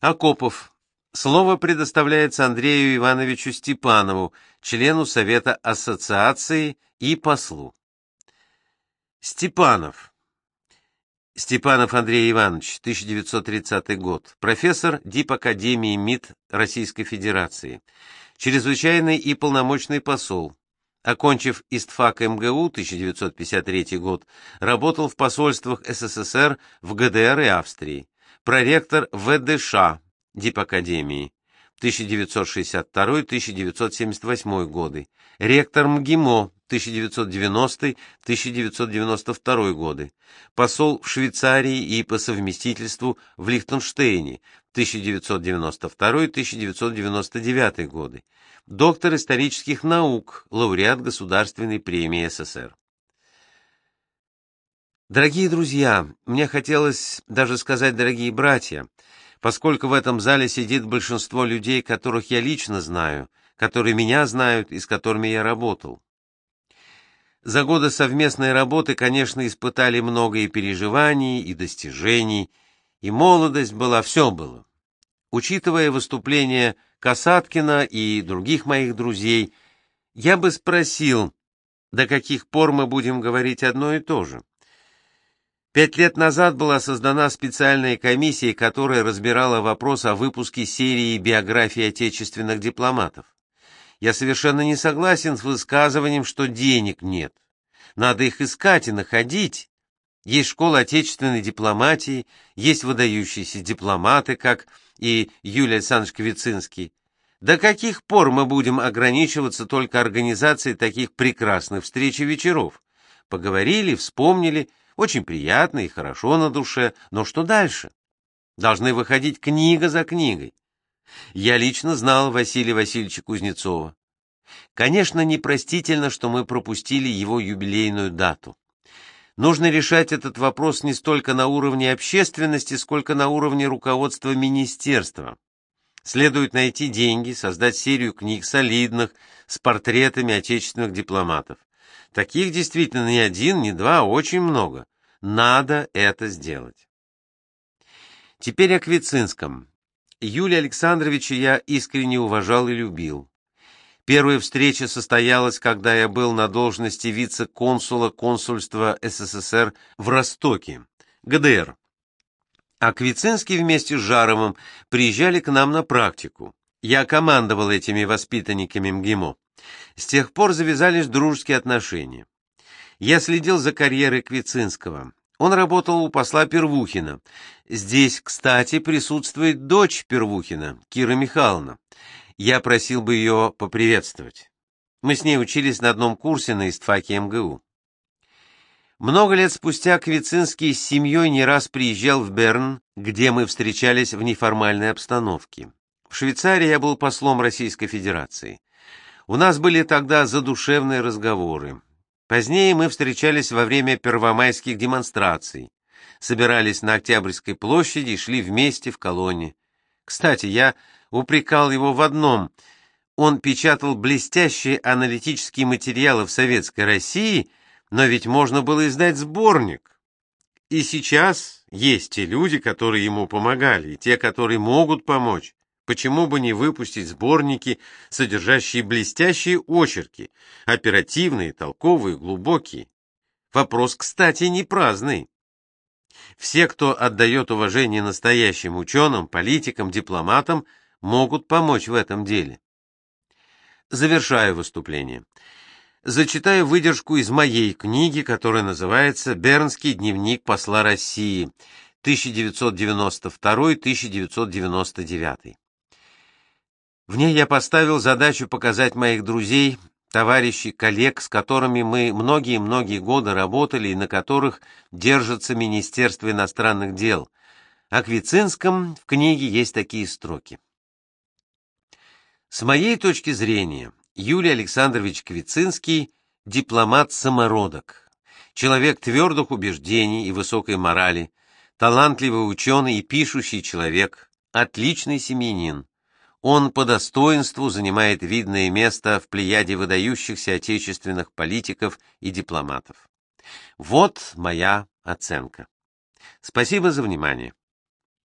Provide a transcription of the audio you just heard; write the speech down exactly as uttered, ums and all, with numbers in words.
Акопов. Слово предоставляется Андрею Ивановичу Степанову, члену Совета Ассоциации и послу. Степанов. Степанов Андрей Иванович, тысяча девятьсот тридцатый год, профессор Дипакадемии МИД Российской Федерации, чрезвычайный и полномочный посол. Окончив истфак МГУ, тысяча девятьсот пятьдесят третий год, работал в посольствах СССР в ГДР и Австрии, проректор ВДШ Дипакадемии тысяча девятьсот шестьдесят второй — тысяча девятьсот семьдесят восьмой годы, ректор МГИМО тысяча девятьсот девяностый — тысяча девятьсот девяносто второй годы, посол в Швейцарии и по совместительству в Лихтенштейне тысяча девятьсот девяносто второй — тысяча девятьсот девяносто девятый годы, доктор исторических наук, лауреат Государственной премии СССР. Дорогие друзья, мне хотелось даже сказать дорогие братья, поскольку в этом зале сидит большинство людей, которых я лично знаю, которые меня знают и с которыми я работал. За годы совместной работы, конечно, испытали много и переживаний, и достижений, и молодость была, все было. Учитывая выступления Касаткина и других моих друзей, я бы спросил, до каких пор мы будем говорить одно и то же. Пять лет назад была создана специальная комиссия, которая разбирала вопрос о выпуске серии биографий отечественных дипломатов. Я совершенно не согласен с высказыванием, что денег нет. Надо их искать и находить. Есть школа отечественной дипломатии, есть выдающиеся дипломаты, как и Юлий Александрович Квицинский. До каких пор мы будем ограничиваться только организацией таких прекрасных встреч и вечеров? Поговорили, вспомнили, очень приятно и хорошо на душе, но что дальше? Должны выходить книга за книгой. Я лично знал Василия Васильевича Кузнецова. Конечно, непростительно, что мы пропустили его юбилейную дату. Нужно решать этот вопрос не столько на уровне общественности, сколько на уровне руководства министерства. Следует найти деньги, создать серию книг солидных с портретами отечественных дипломатов. Таких действительно не один, не два, а очень много. Надо это сделать. Теперь о Квицинском. Юлия Александровича я искренне уважал и любил. Первая встреча состоялась, когда я был на должности вице-консула консульства СССР в Ростоке, ГДР. А Квицинский вместе с Жаровым приезжали к нам на практику. Я командовал этими воспитанниками МГИМО. С тех пор завязались дружеские отношения. Я следил за карьерой Квицинского. Он работал у посла Первухина. Здесь, кстати, присутствует дочь Первухина, Кира Михайловна. Я просил бы ее поприветствовать. Мы с ней учились на одном курсе на истфаке МГУ. Много лет спустя Квицинский с семьей не раз приезжал в Берн, где мы встречались в неформальной обстановке. В Швейцарии я был послом Российской Федерации. У нас были тогда задушевные разговоры. Позднее мы встречались во время первомайских демонстраций, собирались на Октябрьской площади и шли вместе в колонне. Кстати, я упрекал его в одном. Он печатал блестящие аналитические материалы в Советской России, но ведь можно было издать сборник. И сейчас есть те люди, которые ему помогали, и те, которые могут помочь. Почему бы не выпустить сборники, содержащие блестящие очерки, оперативные, толковые, глубокие? Вопрос, кстати, не праздный. Все, кто отдает уважение настоящим ученым, политикам, дипломатам, могут помочь в этом деле. Завершаю выступление. Зачитаю выдержку из моей книги, которая называется «Бернский дневник посла России, тысяча девятьсот девяносто второй — тысяча девятьсот девяносто девятый». В ней я поставил задачу показать моих друзей, товарищей, коллег, с которыми мы многие-многие годы работали и на которых держится Министерство иностранных дел. О Квицинском в книге есть такие строки. С моей точки зрения, Юлий Александрович Квицинский – дипломат-самородок, человек твердых убеждений и высокой морали, талантливый ученый и пишущий человек, отличный семьянин. Он по достоинству занимает видное место в плеяде выдающихся отечественных политиков и дипломатов. Вот моя оценка. Спасибо за внимание.